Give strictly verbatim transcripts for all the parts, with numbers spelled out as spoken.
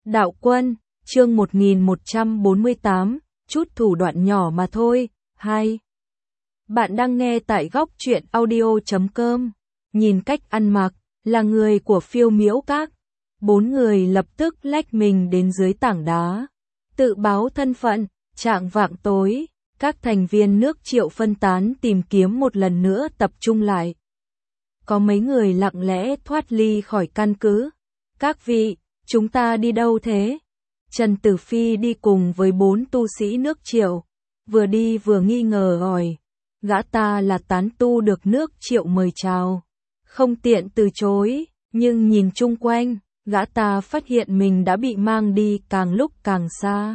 Đạo Quân, chương một nghìn một trăm bốn mươi tám, chút thủ đoạn nhỏ mà thôi. Hai. Bạn đang nghe tại góc truyện audio chấm com. Nhìn cách ăn mặc, là người của Phiêu Miễu Các. Bốn người lập tức lách mình đến dưới tảng đá. Tự báo thân phận, trạng vạng tối, các thành viên nước Triệu phân tán tìm kiếm một lần nữa tập trung lại. Có mấy người lặng lẽ thoát ly khỏi căn cứ. Các vị, chúng ta đi đâu thế? Trần Tử Phi đi cùng với bốn tu sĩ nước Triệu, vừa đi vừa nghi ngờ hỏi. Gã ta là tán tu được nước Triệu mời chào, không tiện từ chối, nhưng nhìn chung quanh, gã ta phát hiện mình đã bị mang đi càng lúc càng xa.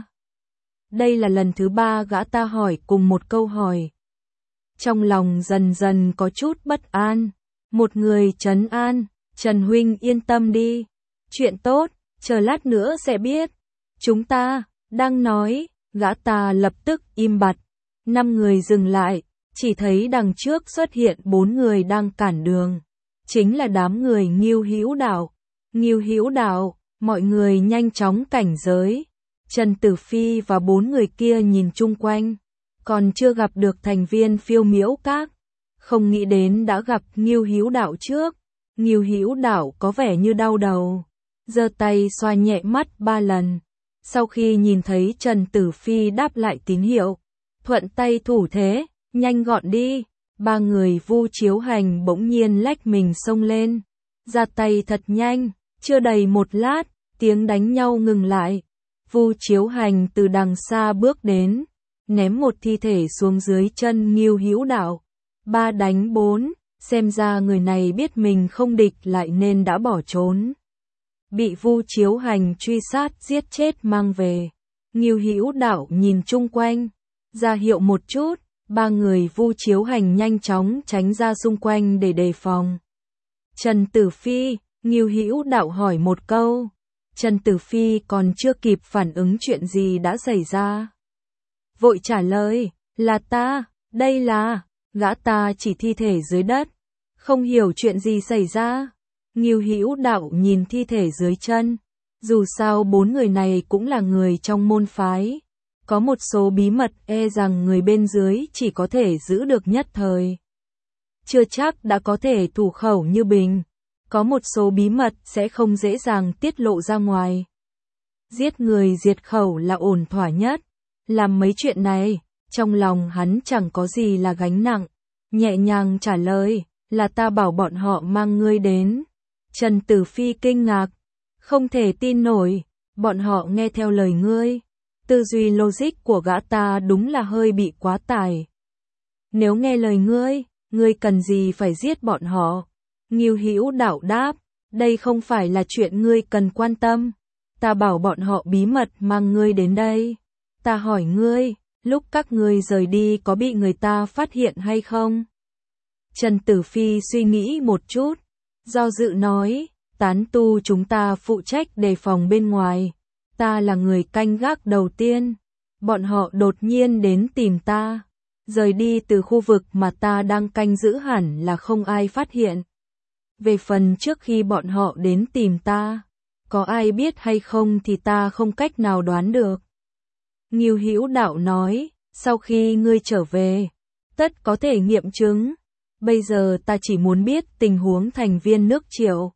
Đây là lần thứ ba gã ta hỏi cùng một câu hỏi. Trong lòng dần dần có chút bất an, một người trấn an, Trần huynh yên tâm đi, chuyện tốt, chờ lát nữa sẽ biết. Chúng ta, đang nói, gã ta lập tức im bặt. Năm người dừng lại, chỉ thấy đằng trước xuất hiện bốn người đang cản đường. Chính là đám người Ngưu Hữu Đạo. Ngưu Hữu Đạo, mọi người nhanh chóng cảnh giới. Trần Tử Phi và bốn người kia nhìn chung quanh, còn chưa gặp được thành viên Phiêu Miễu Các. Không nghĩ đến đã gặp Ngưu Hữu Đạo trước. Ngưu Hữu Đạo có vẻ như đau đầu, giơ tay xoa nhẹ mắt ba lần. Sau khi nhìn thấy Trần Tử Phi đáp lại tín hiệu, thuận tay thủ thế, nhanh gọn đi. Ba người Vu Chiếu Hành bỗng nhiên lách mình xông lên, ra tay thật nhanh, chưa đầy một lát, tiếng đánh nhau ngừng lại. Vu Chiếu Hành từ đằng xa bước đến, ném một thi thể xuống dưới chân Ngưu Hữu Đạo. Ba đánh bốn, xem ra người này biết mình không địch lại nên đã bỏ trốn. Bị Vu Chiếu Hành truy sát giết chết mang về. Ngưu Hữu Đạo nhìn chung quanh, ra hiệu một chút, ba người Vu Chiếu Hành nhanh chóng tránh ra xung quanh để đề phòng. Trần Tử Phi, Ngưu Hữu Đạo hỏi một câu. Trần Tử Phi còn chưa kịp phản ứng chuyện gì đã xảy ra. Vội trả lời, là ta, đây là, gã ta chỉ thi thể dưới đất. Không hiểu chuyện gì xảy ra. Ngưu Hữu Đạo nhìn thi thể dưới chân. Dù sao bốn người này cũng là người trong môn phái. Có một số bí mật e rằng người bên dưới chỉ có thể giữ được nhất thời. Chưa chắc đã có thể thủ khẩu như bình. Có một số bí mật sẽ không dễ dàng tiết lộ ra ngoài. Giết người diệt khẩu là ổn thỏa nhất. Làm mấy chuyện này, trong lòng hắn chẳng có gì là gánh nặng. Nhẹ nhàng trả lời, là ta bảo bọn họ mang ngươi đến. Trần Tử Phi kinh ngạc, không thể tin nổi, bọn họ nghe theo lời ngươi. Tư duy logic của gã ta đúng là hơi bị quá tải. Nếu nghe lời ngươi, ngươi cần gì phải giết bọn họ? Ngưu Hữu Đạo đáp, đây không phải là chuyện ngươi cần quan tâm. Ta bảo bọn họ bí mật mang ngươi đến đây. Ta hỏi ngươi, lúc các ngươi rời đi có bị người ta phát hiện hay không? Trần Tử Phi suy nghĩ một chút, do dự nói, tán tu chúng ta phụ trách đề phòng bên ngoài. Ta là người canh gác đầu tiên. Bọn họ đột nhiên đến tìm ta. Rời đi từ khu vực mà ta đang canh giữ hẳn là không ai phát hiện. Về phần trước khi bọn họ đến tìm ta, có ai biết hay không thì ta không cách nào đoán được. Ngưu Hữu Đạo nói, sau khi ngươi trở về, tất có thể nghiệm chứng. Bây giờ ta chỉ muốn biết tình huống thành viên nước Triệu.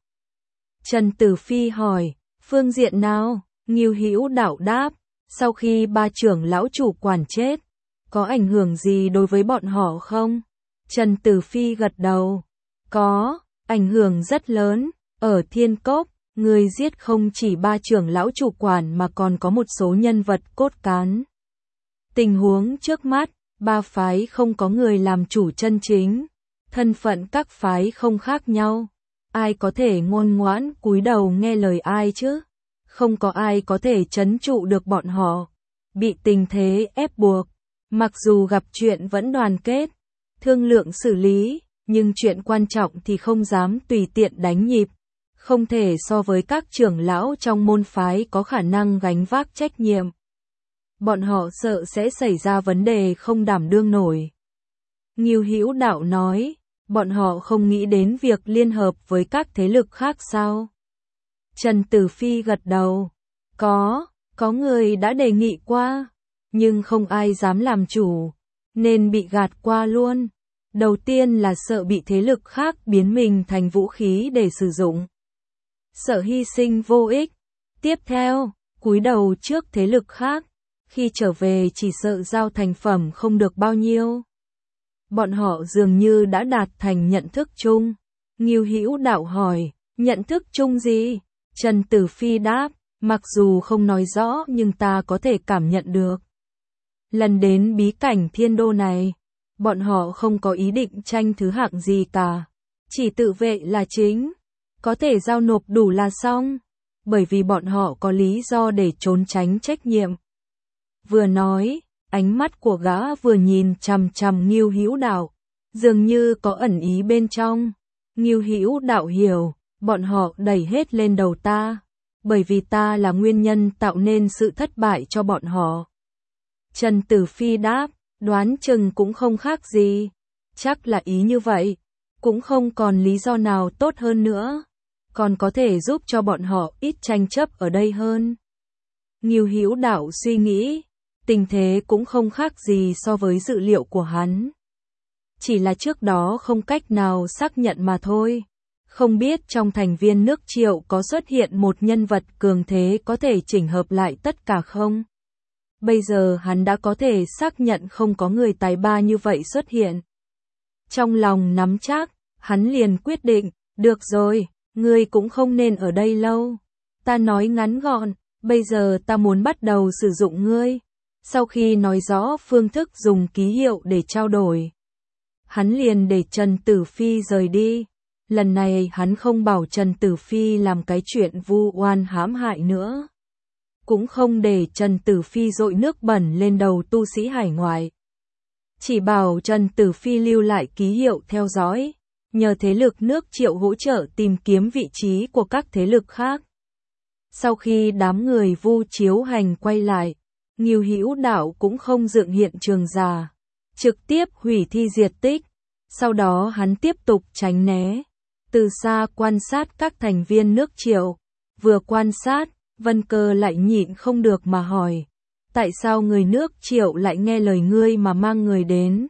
Trần Tử Phi hỏi, phương diện nào? Ngưu Hữu Đạo đáp, sau khi ba trưởng lão chủ quản chết, có ảnh hưởng gì đối với bọn họ không? Trần Tử Phi gật đầu, có, ảnh hưởng rất lớn. Ở Thiên Cốc, người giết không chỉ ba trưởng lão chủ quản mà còn có một số nhân vật cốt cán. Tình huống trước mắt, ba phái không có người làm chủ chân chính. Thân phận các phái không khác nhau. Ai có thể ngoan ngoãn cúi đầu nghe lời ai chứ? Không có ai có thể trấn trụ được bọn họ. Bị tình thế ép buộc. Mặc dù gặp chuyện vẫn đoàn kết, thương lượng xử lý, nhưng chuyện quan trọng thì không dám tùy tiện đánh nhịp. Không thể so với các trưởng lão trong môn phái có khả năng gánh vác trách nhiệm. Bọn họ sợ sẽ xảy ra vấn đề không đảm đương nổi. Ngưu Hữu Đạo nói, bọn họ không nghĩ đến việc liên hợp với các thế lực khác sao? Trần Tử Phi gật đầu. Có, có người đã đề nghị qua, nhưng không ai dám làm chủ, nên bị gạt qua luôn. Đầu tiên là sợ bị thế lực khác biến mình thành vũ khí để sử dụng. Sợ hy sinh vô ích. Tiếp theo, cúi đầu trước thế lực khác, khi trở về chỉ sợ giao thành phẩm không được bao nhiêu. Bọn họ dường như đã đạt thành nhận thức chung. Ngưu Hữu Đạo hỏi, nhận thức chung gì? Trần Tử Phi đáp, mặc dù không nói rõ nhưng ta có thể cảm nhận được. Lần đến bí cảnh thiên đô này, bọn họ không có ý định tranh thứ hạng gì cả. Chỉ tự vệ là chính. Có thể giao nộp đủ là xong. Bởi vì bọn họ có lý do để trốn tránh trách nhiệm. Vừa nói, ánh mắt của gã vừa nhìn chằm chằm Ngưu Hữu Đạo, dường như có ẩn ý bên trong. Ngưu Hữu Đạo hiểu, bọn họ đẩy hết lên đầu ta, bởi vì ta là nguyên nhân tạo nên sự thất bại cho bọn họ. Trần Tử Phi đáp, đoán chừng cũng không khác gì, chắc là ý như vậy, cũng không còn lý do nào tốt hơn nữa, còn có thể giúp cho bọn họ ít tranh chấp ở đây hơn. Ngưu Hữu Đạo suy nghĩ, tình thế cũng không khác gì so với dự liệu của hắn. Chỉ là trước đó không cách nào xác nhận mà thôi. Không biết trong thành viên nước Triệu có xuất hiện một nhân vật cường thế có thể chỉnh hợp lại tất cả không? Bây giờ hắn đã có thể xác nhận không có người tài ba như vậy xuất hiện. Trong lòng nắm chắc, hắn liền quyết định, được rồi, ngươi cũng không nên ở đây lâu. Ta nói ngắn gọn, bây giờ ta muốn bắt đầu sử dụng ngươi. Sau khi nói rõ phương thức dùng ký hiệu để trao đổi, hắn liền để Trần Tử Phi rời đi. Lần này hắn không bảo Trần Tử Phi làm cái chuyện vu oan hãm hại nữa. Cũng không để Trần Tử Phi dội nước bẩn lên đầu tu sĩ hải ngoại. Chỉ bảo Trần Tử Phi lưu lại ký hiệu theo dõi, nhờ thế lực nước Triệu hỗ trợ tìm kiếm vị trí của các thế lực khác. Sau khi đám người Vu Chiếu Hành quay lại, Ngưu Hữu Đạo cũng không dựng hiện trường giả, trực tiếp hủy thi diệt tích. Sau đó hắn tiếp tục tránh né, từ xa quan sát các thành viên nước Triệu. Vừa quan sát, Vân Cơ lại nhịn không được mà hỏi, tại sao người nước Triệu lại nghe lời ngươi mà mang người đến?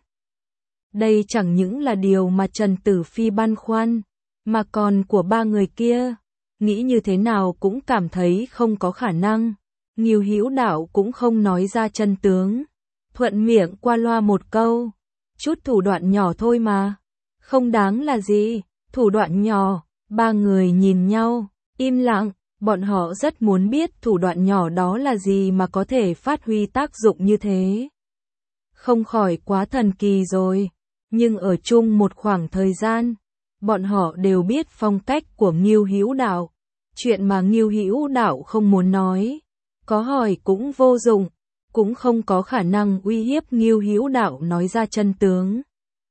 Đây chẳng những là điều mà Trần Tử Phi băn khoăn, mà còn của ba người kia, nghĩ như thế nào cũng cảm thấy không có khả năng. Ngưu Hữu Đạo cũng không nói ra chân tướng, thuận miệng qua loa một câu, chút thủ đoạn nhỏ thôi mà, không đáng là gì, thủ đoạn nhỏ. Ba người nhìn nhau, im lặng, bọn họ rất muốn biết thủ đoạn nhỏ đó là gì mà có thể phát huy tác dụng như thế. Không khỏi quá thần kỳ rồi, nhưng ở chung một khoảng thời gian, bọn họ đều biết phong cách của Ngưu Hữu Đạo, chuyện mà Ngưu Hữu Đạo không muốn nói, có hỏi cũng vô dụng, cũng không có khả năng uy hiếp Ngưu Hữu Đạo nói ra chân tướng.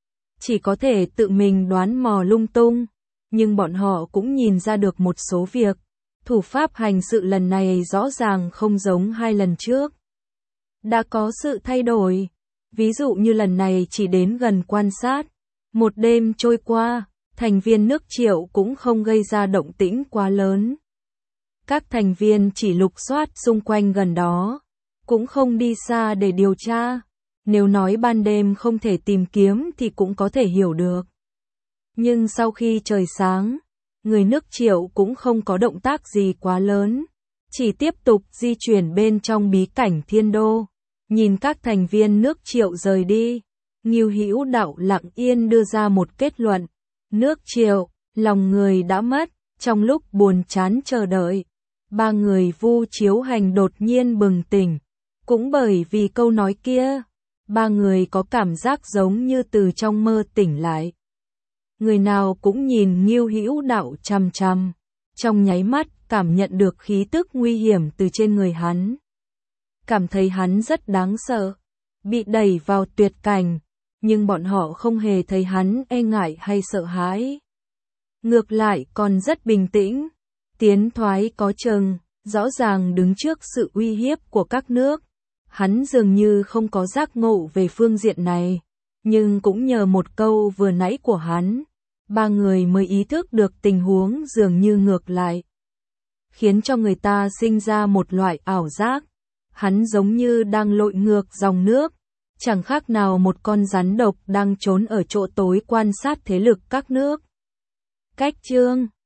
Chỉ có thể tự mình đoán mò lung tung, nhưng bọn họ cũng nhìn ra được một số việc. Thủ pháp hành sự lần này rõ ràng không giống hai lần trước. Đã có sự thay đổi, ví dụ như lần này chỉ đến gần quan sát. Một đêm trôi qua, thành viên nước Triệu cũng không gây ra động tĩnh quá lớn. Các thành viên chỉ lục soát xung quanh gần đó, cũng không đi xa để điều tra. Nếu nói ban đêm không thể tìm kiếm thì cũng có thể hiểu được. Nhưng sau khi trời sáng, người nước Triệu cũng không có động tác gì quá lớn, chỉ tiếp tục di chuyển bên trong bí cảnh thiên đô. Nhìn các thành viên nước Triệu rời đi, Ngưu Hữu Đạo lặng yên đưa ra một kết luận. Nước Triệu, lòng người đã mất. Trong lúc buồn chán chờ đợi, ba người Vu Chiếu Hành đột nhiên bừng tỉnh. Cũng bởi vì câu nói kia, ba người có cảm giác giống như từ trong mơ tỉnh lại. Người nào cũng nhìn Ngưu Hữu Đạo chằm chằm, trong nháy mắt cảm nhận được khí tức nguy hiểm từ trên người hắn. Cảm thấy hắn rất đáng sợ, bị đẩy vào tuyệt cảnh, nhưng bọn họ không hề thấy hắn e ngại hay sợ hãi. Ngược lại còn rất bình tĩnh, tiến thoái có chừng, rõ ràng đứng trước sự uy hiếp của các nước. Hắn dường như không có giác ngộ về phương diện này, nhưng cũng nhờ một câu vừa nãy của hắn, ba người mới ý thức được tình huống dường như ngược lại. khiến cho người ta sinh ra một loại ảo giác. Hắn giống như đang lội ngược dòng nước, chẳng khác nào một con rắn độc đang trốn ở chỗ tối quan sát thế lực các nước. Cách chương